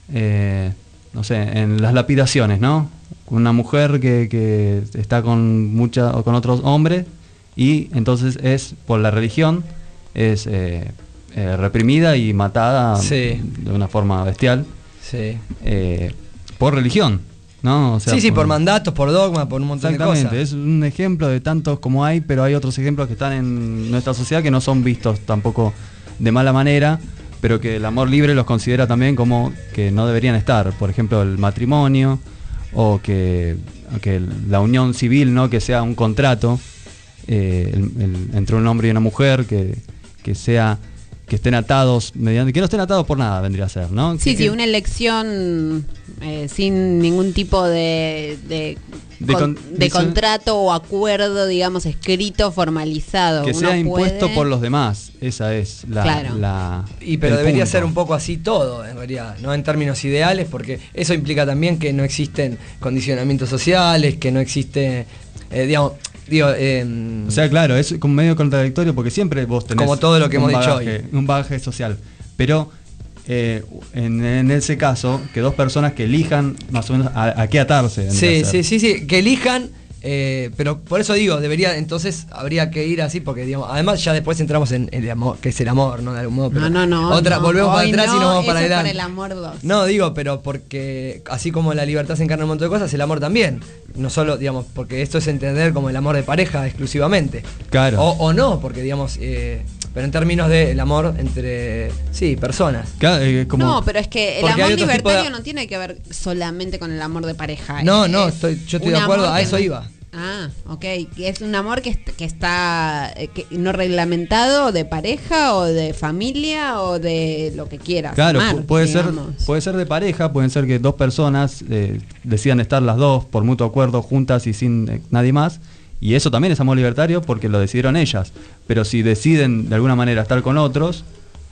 eh, no sé, en las lapidaciones, ¿no? Una mujer que, que está con mucha o con otros hombres y entonces es, por la religión, es eh, eh, reprimida y matada Sí. de una forma bestial Sí. eh, por religión. ¿No? O sea, sí, sí, por mandatos, por dogma, por un montón de cosas. Exactamente, es un ejemplo de tantos como hay, pero hay otros ejemplos que están en nuestra sociedad que no son vistos tampoco de mala manera, pero que el amor libre los considera también como que no deberían estar. Por ejemplo, el matrimonio o que, o que la unión civil, ¿no? Que sea un contrato eh, el- el- entre un hombre y una mujer, que, que sea que estén atados mediante que no estén atados por nada, vendría a ser, ¿no? Sí, Que- sí, que- una elección eh, sin ningún tipo de, de, De con- con- de de- contrato o acuerdo, digamos, escrito, formalizado. que Uno sea impuesto puede- por los demás, esa es la, Claro. la- Y pero el debería punto. ser un poco así todo, en realidad, no en términos ideales, porque eso implica también que no existen condicionamientos sociales, que no existe, eh, digamos, digo, eh, O sea, claro, es como medio contradictorio porque siempre vos tenés Como todo lo que un hemos dicho bagaje, un bagaje social. Pero eh, en, en ese caso, que dos personas que elijan más o menos a, a qué atarse. vendría sí, a ser. sí, sí, sí, que elijan, eh, pero por eso digo, debería, entonces habría que ir así, porque digamos, además ya después entramos en el amor, que es el amor, ¿no? De algún modo. Pero No, no, no. Otra, no, volvemos para hoy atrás y no, nos vamos para eso es adelante. para el amor dos. No, digo, pero porque así como la libertad se encarna en un montón de cosas, el amor también. No solo, digamos, porque esto es entender como el amor de pareja exclusivamente. Claro. O, o no, porque digamos, eh, pero en términos del amor entre, sí, personas. Claro, eh, como- No, pero es que el Porque hay amor otro tipo de- libertario no tiene que ver solamente con el amor de pareja. No, es- no, es estoy, yo estoy un de acuerdo, amor a que eso no- iba. Ah, ok. Que es un amor que, est- que está eh, que no reglamentado, de pareja o de familia o de lo que quieras. Claro, amar, pu- puede ser, digamos. puede ser de pareja, pueden ser que dos personas eh, decidan estar las dos por mutuo acuerdo juntas y sin eh, nadie más. Y eso también es amor libertario porque lo decidieron ellas. Pero si deciden de alguna manera estar con otros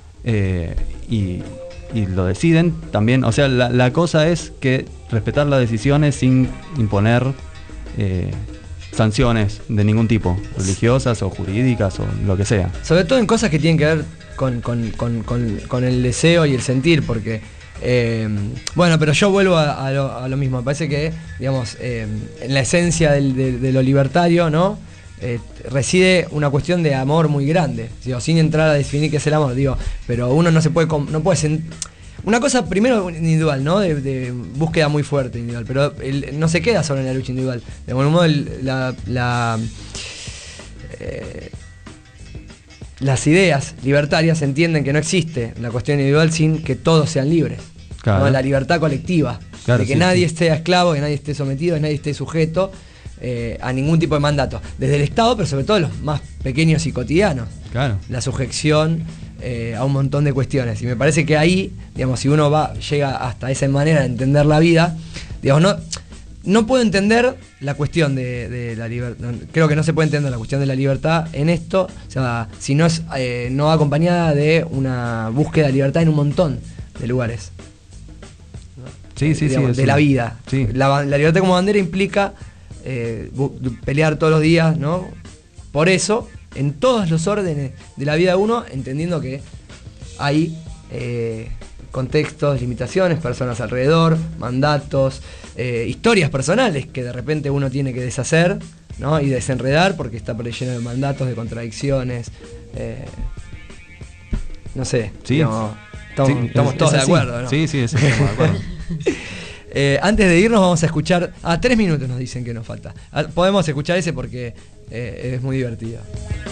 eh, y, y lo deciden también, o sea, la, la cosa es que respetar las decisiones sin imponer, eh, sanciones de ningún tipo, religiosas o jurídicas o lo que sea. Sobre todo en cosas que tienen que ver con, con, con, con, con el deseo y el sentir, porque eh, bueno, pero yo vuelvo a, a, lo, a lo mismo. Me parece que, digamos, eh, en la esencia del, de, de lo libertario, ¿no? Eh, reside una cuestión de amor muy grande, digo, sin entrar a definir qué es el amor, digo, pero uno no se puede, no puede sen- una cosa primero individual, ¿no? De, de búsqueda muy fuerte individual, pero el, no se queda solo en la lucha individual. De algún modo el, la, la eh, las ideas libertarias entienden que no existe la cuestión individual sin que todos sean libres. Claro. ¿No? La libertad colectiva, claro, de que sí, nadie sí. esté esclavo, que nadie esté sometido, que nadie esté sujeto Eh, a ningún tipo de mandato, desde el Estado, pero sobre todo los más pequeños y cotidianos. Claro. La sujeción eh, a un montón de cuestiones. Y me parece que ahí, digamos, si uno va, llega hasta esa manera de entender la vida, digamos, no, no puedo entender la cuestión de, de la libertad. Creo que no se puede entender la cuestión de la libertad en esto, o sea, si no es eh, no acompañada de una búsqueda de libertad en un montón de lugares. Sí, sí, digamos, sí. De sí. la vida. Sí. La, la libertad como bandera implica Eh, pelear todos los días, ¿no? Por eso, en todos los órdenes de la vida de uno, entendiendo que hay eh, contextos, limitaciones, personas alrededor, mandatos, eh, historias personales que de repente uno tiene que deshacer, ¿no? Y desenredar porque está lleno de mandatos, de contradicciones. Eh, no sé. Sí. Digamos, estamos, sí, estamos es, todos es de acuerdo, ¿no? Sí, sí, sí, estamos de acuerdo. Eh, antes de irnos vamos a escuchar, a ah, tres minutos nos dicen que nos falta. Ah, podemos escuchar ese porque eh, es muy divertido.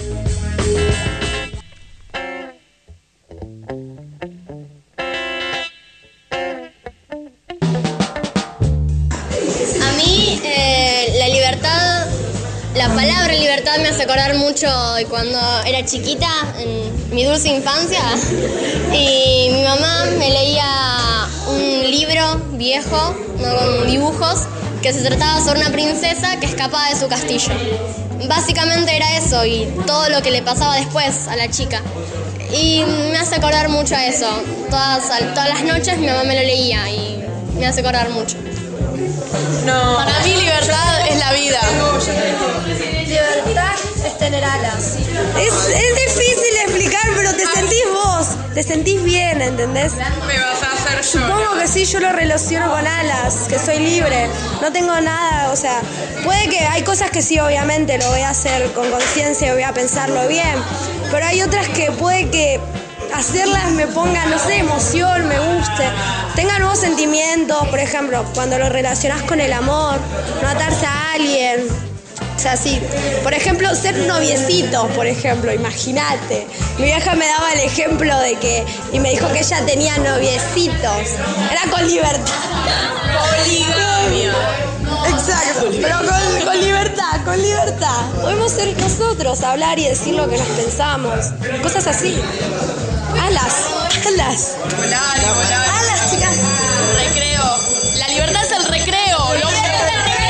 A mí eh, la libertad, la palabra libertad me hace acordar mucho de cuando era chiquita, en mi dulce infancia, y mi mamá me leía un libro viejo, ¿no? Con dibujos, que se trataba sobre una princesa que escapaba de su castillo. Básicamente era eso y todo lo que le pasaba después a la chica. Y me hace acordar mucho a eso. Todas, todas las noches mi mamá me lo leía y me hace acordar mucho. No. Para mí libertad es la vida. Libertad es tener alas. Es, es difícil explicar, pero te sentís vos, te sentís bien, ¿entendés? Me vas a hacer yo. Supongo que sí, yo lo relaciono con alas, que soy libre, no tengo nada, o sea, puede que hay cosas que sí, obviamente, lo voy a hacer con conciencia, voy a pensarlo bien, pero hay otras que puede que hacerlas me ponga, no sé, emoción, me guste, tenga nuevos sentimientos, por ejemplo, cuando lo relacionás con el amor, no atarse a alguien. O sea, sí, por ejemplo, ser noviecitos, por ejemplo, imagínate. Mi vieja me daba el ejemplo de que, y me dijo que ella tenía noviecitos. Era con libertad. Poligamia. Exacto, pero con, con libertad, con libertad. Podemos ser nosotros, hablar y decir lo que nos pensamos. Cosas así. Alas, alas. Volar, volar. Alas, chicas. Recreo. La libertad es el recreo. Lo que es el recreo.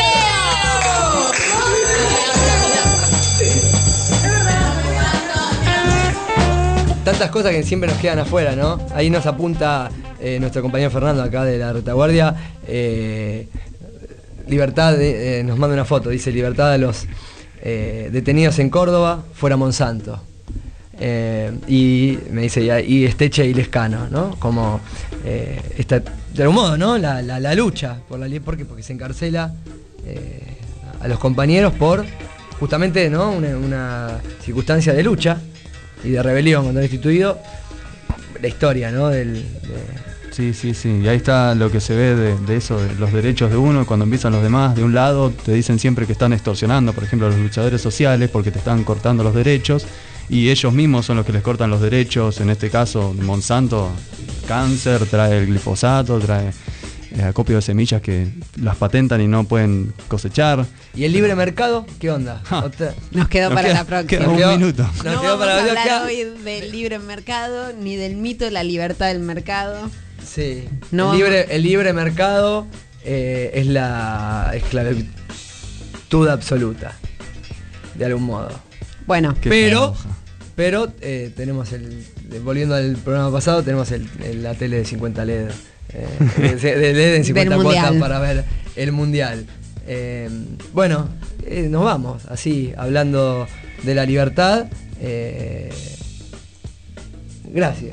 Tantas cosas que siempre nos quedan afuera, ¿no? Ahí nos apunta eh, nuestro compañero Fernando acá de la retaguardia. Eh, libertad, de, eh, nos manda una foto, dice libertad a los eh, detenidos en Córdoba, fuera Monsanto. Eh, y me dice, y, y Esteche y Lescano, ¿no? Como eh, esta, de algún modo, ¿no? La, la, la lucha por la ¿por qué? Porque se encarcela eh, a los compañeros por justamente, ¿no? Una, una circunstancia de lucha y de rebelión contra el instituido, la historia, ¿no? Del, de... Sí, sí, sí, y ahí está lo que se ve de, de eso, de los derechos de uno, y cuando empiezan los demás, de un lado te dicen siempre que están extorsionando, por ejemplo, a los luchadores sociales, porque te están cortando los derechos, y ellos mismos son los que les cortan los derechos, en este caso Monsanto, cáncer, trae el glifosato, trae eh, acopio de semillas que las patentan y no pueden cosechar. ¿Y el libre mercado? ¿Qué onda? Nos quedó Nos para queda- la próxima. queda un Nos quedó- minuto. Nos No quedó vamos para a la hablar acá. hoy del libre mercado ni del mito de la libertad del mercado. Sí. No el, vamos- libre, el libre mercado eh, es la esclavitud absoluta, de algún modo. Bueno, pero pero eh, tenemos el, volviendo al programa pasado, tenemos el, el- la tele de cincuenta L E D, eh, de, de L E D en cincuenta Del cuotas mundial. para ver el mundial. Eh, bueno, eh, nos vamos, así, hablando de la libertad. Eh, gracias.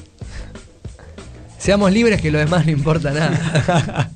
Seamos libres, que lo demás no importa nada.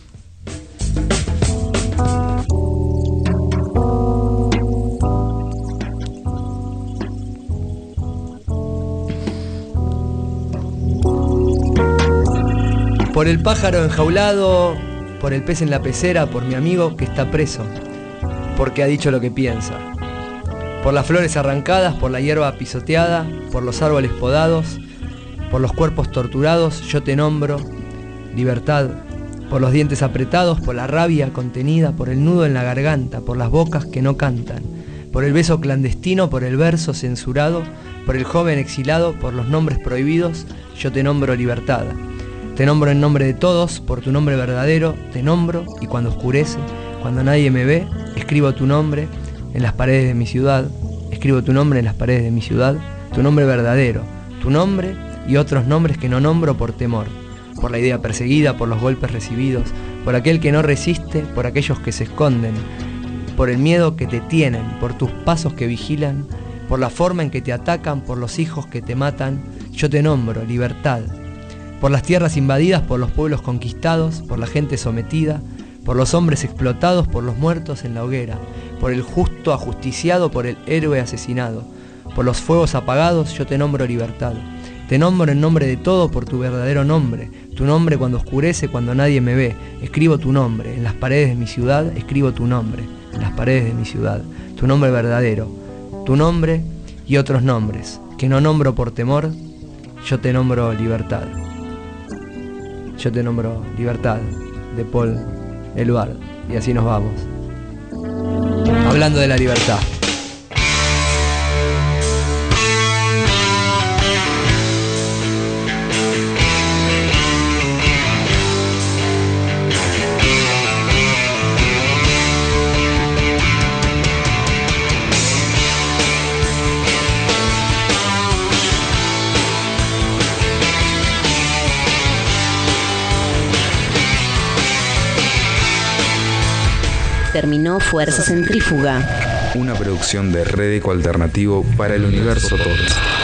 Por el pájaro enjaulado, por el pez en la pecera, por mi amigo que está preso, porque ha dicho lo que piensa. Por las flores arrancadas, por la hierba pisoteada, por los árboles podados, por los cuerpos torturados, yo te nombro libertad. Por los dientes apretados, por la rabia contenida, por el nudo en la garganta, por las bocas que no cantan, por el beso clandestino, por el verso censurado, por el joven exilado, por los nombres prohibidos, yo te nombro libertad. Te nombro en nombre de todos, por tu nombre verdadero, te nombro, y cuando oscurece, cuando nadie me ve, escribo tu nombre en las paredes de mi ciudad, escribo tu nombre en las paredes de mi ciudad, tu nombre verdadero, tu nombre y otros nombres que no nombro por temor, por la idea perseguida, por los golpes recibidos, por aquel que no resiste, por aquellos que se esconden, por el miedo que te tienen, por tus pasos que vigilan, por la forma en que te atacan, por los hijos que te matan, yo te nombro libertad. Por las tierras invadidas, por los pueblos conquistados, por la gente sometida, por los hombres explotados, por los muertos en la hoguera, por el justo ajusticiado, por el héroe asesinado, por los fuegos apagados, yo te nombro libertad. Te nombro en nombre de todo por tu verdadero nombre, tu nombre cuando oscurece, cuando nadie me ve. Escribo tu nombre en las paredes de mi ciudad, escribo tu nombre en las paredes de mi ciudad, tu nombre verdadero, tu nombre y otros nombres, que no nombro por temor, yo te nombro libertad. Yo te nombro libertad, de Paul Eluard. Y así nos vamos. Hablando de la libertad. Terminó Fuerza Centrífuga. Una producción de Red Eco Alternativo para el Universo Todos.